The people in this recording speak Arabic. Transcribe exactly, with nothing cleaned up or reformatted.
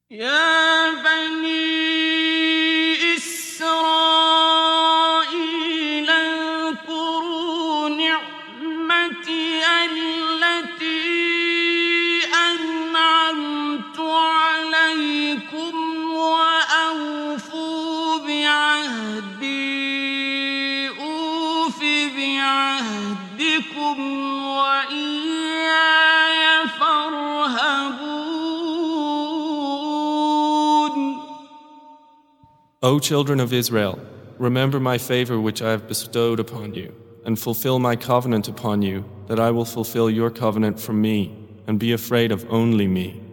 يا بني إسرائيل اذكروا نعمتي التي أنعمت عليكم وأوفوا بعهدي أوف بعهدكم وإياي فارهبون. O children of Israel, remember my favor which I have bestowed upon you, and fulfill my covenant upon you, that I will fulfill your covenant from me, and be afraid of only me.